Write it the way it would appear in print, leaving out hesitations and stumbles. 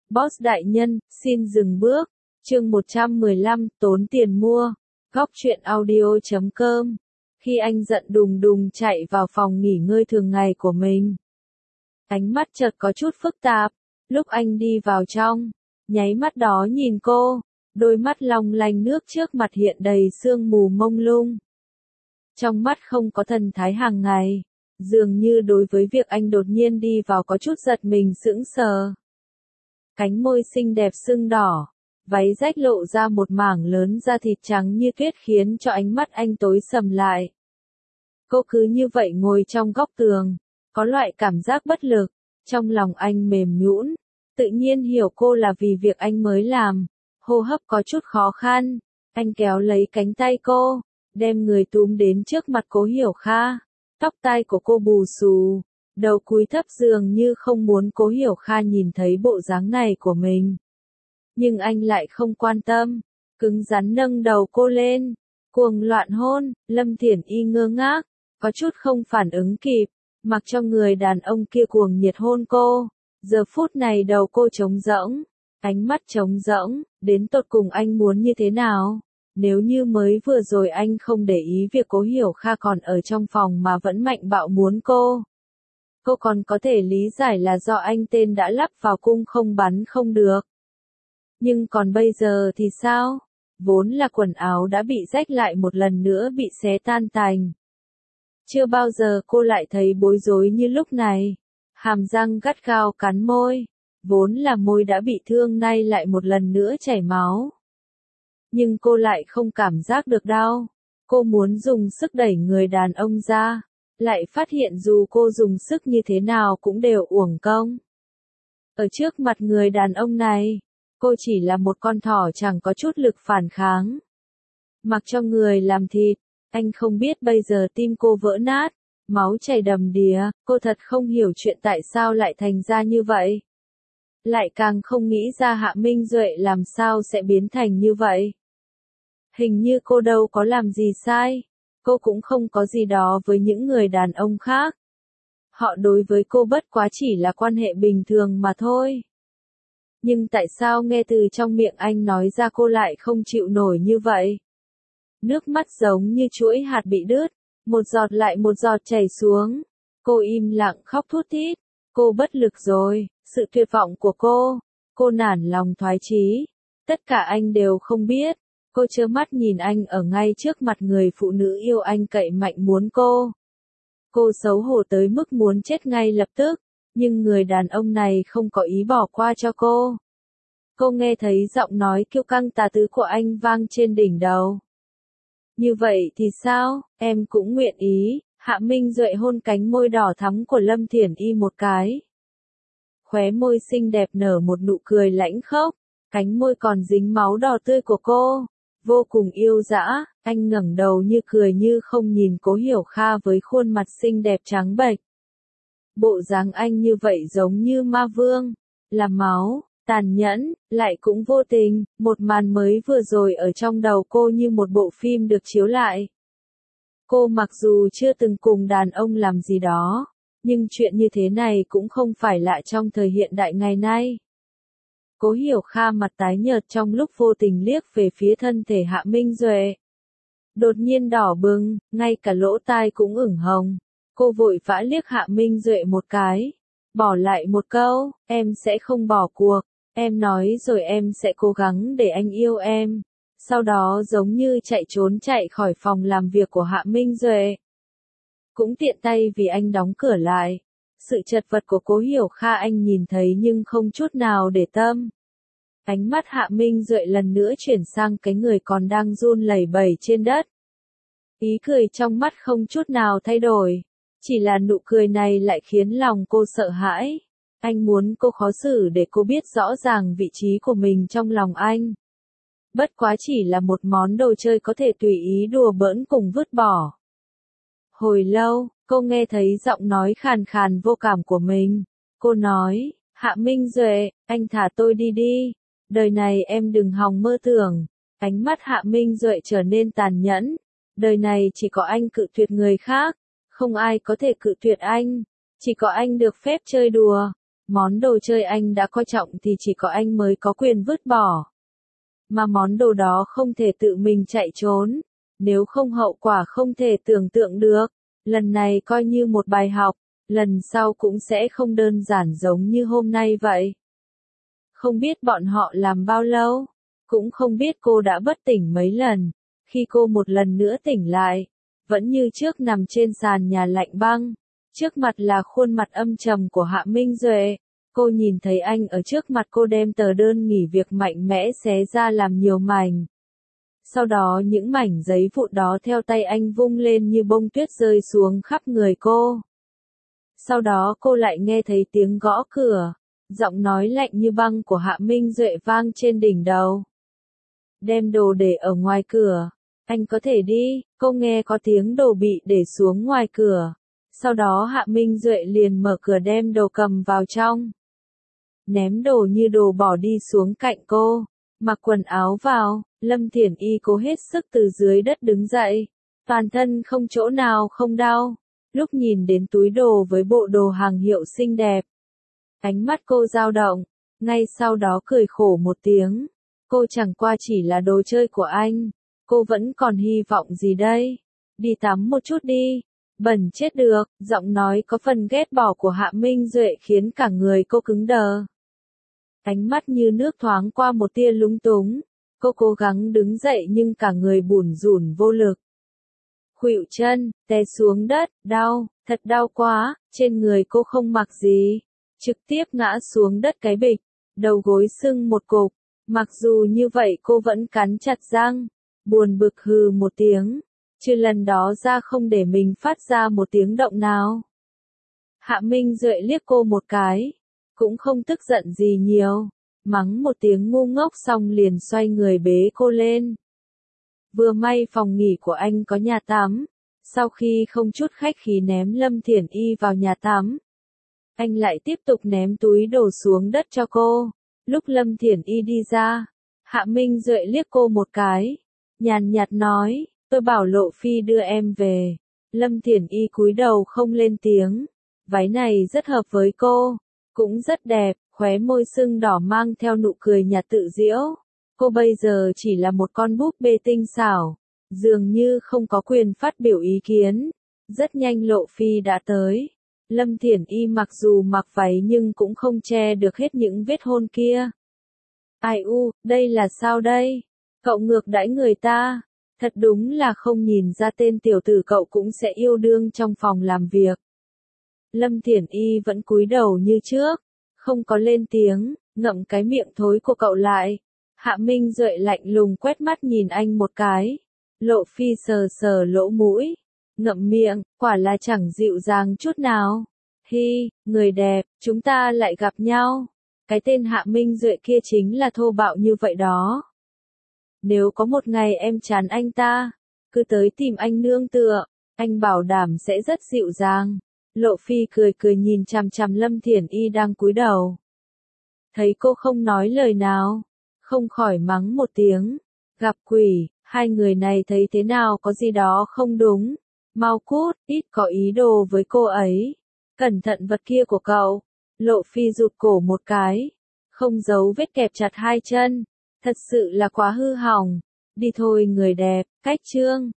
Boss đại nhân, xin dừng bước. Chương 115, tốn tiền mua. Góc truyện audio.com. Khi anh giận đùng đùng chạy vào phòng nghỉ ngơi thường ngày của mình, ánh mắt chợt có chút phức tạp. Lúc anh đi vào trong, nháy mắt đó nhìn cô, đôi mắt long lanh nước trước mặt hiện đầy sương mù mông lung. Trong mắt không có thần thái hàng ngày, dường như đối với việc anh đột nhiên đi vào có chút giật mình sững sờ. Cánh môi xinh đẹp sưng đỏ, váy rách lộ ra một mảng lớn da thịt trắng như tuyết khiến cho ánh mắt anh tối sầm lại. Cô cứ như vậy ngồi trong góc tường, có loại cảm giác bất lực, trong lòng anh mềm nhũn, tự nhiên hiểu cô là vì việc anh mới làm, hô hấp có chút khó khăn, anh kéo lấy cánh tay cô, đem người túm đến trước mặt Cố Hiểu Kha, tóc tai của cô bù xù, đầu cúi thấp dường như không muốn Cố Hiểu Kha nhìn thấy bộ dáng này của mình. Nhưng anh lại không quan tâm, cứng rắn nâng đầu cô lên, cuồng loạn hôn. Lâm Thiển Y ngơ ngác, có chút không phản ứng kịp, mặc cho người đàn ông kia cuồng nhiệt hôn cô. Giờ phút này đầu cô trống rỗng, ánh mắt trống rỗng, đến tột cùng anh muốn như thế nào? Nếu như mới vừa rồi anh không để ý việc Cố Hiểu Kha còn ở trong phòng mà vẫn mạnh bạo muốn cô còn có thể lý giải là do anh tên đã lắp vào cung không bắn không được. Nhưng còn bây giờ thì sao? Vốn là quần áo đã bị rách lại một lần nữa bị xé tan tành. Chưa bao giờ cô lại thấy bối rối như lúc này. Hàm răng gắt gao cắn môi, vốn là môi đã bị thương nay lại một lần nữa chảy máu. Nhưng cô lại không cảm giác được đau. Cô muốn dùng sức đẩy người đàn ông ra, lại phát hiện dù cô dùng sức như thế nào cũng đều uổng công. Ở trước mặt người đàn ông này, cô chỉ là một con thỏ chẳng có chút lực phản kháng. Mặc cho người làm thịt, anh không biết bây giờ tim cô vỡ nát, máu chảy đầm đìa, cô thật không hiểu chuyện tại sao lại thành ra như vậy. Lại càng không nghĩ ra Hạ Minh Duệ làm sao sẽ biến thành như vậy. Hình như cô đâu có làm gì sai, cô cũng không có gì đó với những người đàn ông khác. Họ đối với cô bất quá chỉ là quan hệ bình thường mà thôi. Nhưng tại sao nghe từ trong miệng anh nói ra cô lại không chịu nổi như vậy? Nước mắt giống như chuỗi hạt bị đứt, một giọt lại một giọt chảy xuống. Cô im lặng khóc thút thít, cô bất lực rồi, sự tuyệt vọng của cô nản lòng thoái chí. Tất cả anh đều không biết, cô trơ mắt nhìn anh ở ngay trước mặt người phụ nữ yêu anh cậy mạnh muốn cô. Cô xấu hổ tới mức muốn chết ngay lập tức, nhưng người đàn ông này không có ý bỏ qua cho cô. Cô nghe thấy giọng nói kiêu căng tà tứ của anh vang trên đỉnh đầu. Như vậy thì sao, em cũng nguyện ý. Hạ Minh Duệ hôn cánh môi đỏ thắm của Lâm Thiển Y một cái. Khóe môi xinh đẹp nở một nụ cười lãnh khốc, cánh môi còn dính máu đỏ tươi của cô, vô cùng yêu dã. Anh ngẩng đầu như cười như không nhìn Cố Hiểu Kha với khuôn mặt xinh đẹp trắng bệch. Bộ dáng anh như vậy giống như ma vương, là máu, tàn nhẫn, lại cũng vô tình. Một màn mới vừa rồi ở trong đầu cô như một bộ phim được chiếu lại. Cô mặc dù chưa từng cùng đàn ông làm gì đó, nhưng chuyện như thế này cũng không phải lạ trong thời hiện đại ngày nay. Cố Hiểu Kha mặt tái nhợt trong lúc vô tình liếc về phía thân thể Hạ Minh Duệ. Đột nhiên đỏ bừng, ngay cả lỗ tai cũng ửng hồng. Cô vội vã liếc Hạ Minh Duệ một cái, bỏ lại một câu, em sẽ không bỏ cuộc, em nói rồi em sẽ cố gắng để anh yêu em. Sau đó giống như chạy trốn chạy khỏi phòng làm việc của Hạ Minh Duệ. Cũng tiện tay vì anh đóng cửa lại. Sự chật vật của Cố Hiểu Kha anh nhìn thấy nhưng không chút nào để tâm. Ánh mắt Hạ Minh Duệ lần nữa chuyển sang cái người còn đang run lẩy bẩy trên đất. Ý cười trong mắt không chút nào thay đổi. Chỉ là nụ cười này lại khiến lòng cô sợ hãi. Anh muốn cô khó xử để cô biết rõ ràng vị trí của mình trong lòng anh. Bất quá chỉ là một món đồ chơi có thể tùy ý đùa bỡn cùng vứt bỏ. Hồi lâu, cô nghe thấy giọng nói khàn khàn vô cảm của mình. Cô nói, Hạ Minh Duệ, anh thả tôi đi đi. Đời này em đừng hòng mơ tưởng. Ánh mắt Hạ Minh Duệ trở nên tàn nhẫn. Đời này chỉ có anh cự tuyệt người khác. Không ai có thể cự tuyệt anh. Chỉ có anh được phép chơi đùa. Món đồ chơi anh đã coi trọng thì chỉ có anh mới có quyền vứt bỏ. Mà món đồ đó không thể tự mình chạy trốn, nếu không hậu quả không thể tưởng tượng được. Lần này coi như một bài học, lần sau cũng sẽ không đơn giản giống như hôm nay vậy. Không biết bọn họ làm bao lâu, cũng không biết cô đã bất tỉnh mấy lần. Khi cô một lần nữa tỉnh lại, vẫn như trước nằm trên sàn nhà lạnh băng. Trước mặt là khuôn mặt âm trầm của Hạ Minh Duệ. Cô nhìn thấy anh ở trước mặt cô đem tờ đơn nghỉ việc mạnh mẽ xé ra làm nhiều mảnh. Sau đó những mảnh giấy vụn đó theo tay anh vung lên như bông tuyết rơi xuống khắp người cô. Sau đó cô lại nghe thấy tiếng gõ cửa, giọng nói lạnh như băng của Hạ Minh Duệ vang trên đỉnh đầu. Đem đồ để ở ngoài cửa, anh có thể đi. Cô nghe có tiếng đồ bị để xuống ngoài cửa. Sau đó Hạ Minh Duệ liền mở cửa đem đồ cầm vào trong. Ném đồ như đồ bỏ đi xuống cạnh cô, mặc quần áo vào. Lâm Thiển Y cố hết sức từ dưới đất đứng dậy, toàn thân không chỗ nào không đau. Lúc nhìn đến túi đồ với bộ đồ hàng hiệu xinh đẹp, ánh mắt cô dao động, ngay sau đó cười khổ một tiếng. Cô chẳng qua chỉ là đồ chơi của anh, cô vẫn còn hy vọng gì đây? Đi tắm một chút đi, bẩn chết được. Giọng nói có phần ghét bỏ của Hạ Minh Duệ khiến cả người cô cứng đờ. Ánh mắt như nước thoáng qua một tia lúng túng. Cô cố gắng đứng dậy nhưng cả người bủn rủn vô lực. Khuỵu chân, té xuống đất, đau, thật đau quá. Trên người cô không mặc gì, trực tiếp ngã xuống đất cái bịch, đầu gối sưng một cục. Mặc dù như vậy cô vẫn cắn chặt răng, buồn bực hừ một tiếng, trừ lần đó ra không để mình phát ra một tiếng động nào. Hạ Minh Duệ liếc cô một cái, cũng không tức giận gì nhiều, mắng một tiếng ngu ngốc xong liền xoay người bế cô lên. Vừa may phòng nghỉ của anh có nhà tắm, sau khi không chút khách khí ném Lâm Thiển Y vào nhà tắm, anh lại tiếp tục ném túi đồ xuống đất cho cô. Lúc Lâm Thiển Y đi ra, Hạ Minh Duệ liếc cô một cái, nhàn nhạt nói, tôi bảo Lộ Phi đưa em về. Lâm Thiển Y cúi đầu không lên tiếng, váy này rất hợp với cô, cũng rất đẹp, khóe môi sưng đỏ mang theo nụ cười nhạt tự giễu. Cô bây giờ chỉ là một con búp bê tinh xảo, dường như không có quyền phát biểu ý kiến. Rất nhanh Lộ Phi đã tới. Lâm Thiển Y mặc dù mặc váy nhưng cũng không che được hết những vết hôn kia. Ai u, đây là sao đây? Cậu ngược đãi người ta. Thật đúng là không nhìn ra tên tiểu tử cậu cũng sẽ yêu đương trong phòng làm việc. Lâm Thiển Y vẫn cúi đầu như trước, không có lên tiếng, ngậm cái miệng thối của cậu lại. Hạ Minh Duệ lạnh lùng quét mắt nhìn anh một cái. Lộ Phi sờ sờ lỗ mũi, ngậm miệng, quả là chẳng dịu dàng chút nào. Hi, người đẹp, chúng ta lại gặp nhau. Cái tên Hạ Minh Duệ kia chính là thô bạo như vậy đó. Nếu có một ngày em chán anh ta, cứ tới tìm anh nương tựa, anh bảo đảm sẽ rất dịu dàng. Lộ Phi cười cười nhìn chằm chằm Lâm Thiển Y đang cúi đầu. Thấy cô không nói lời nào, không khỏi mắng một tiếng. Gặp quỷ, hai người này thấy thế nào có gì đó không đúng. Mau cút, ít có ý đồ với cô ấy. Cẩn thận vật kia của cậu. Lộ Phi rụt cổ một cái, không giấu vết kẹp chặt hai chân. Thật sự là quá hư hỏng. Đi thôi người đẹp, cách chương.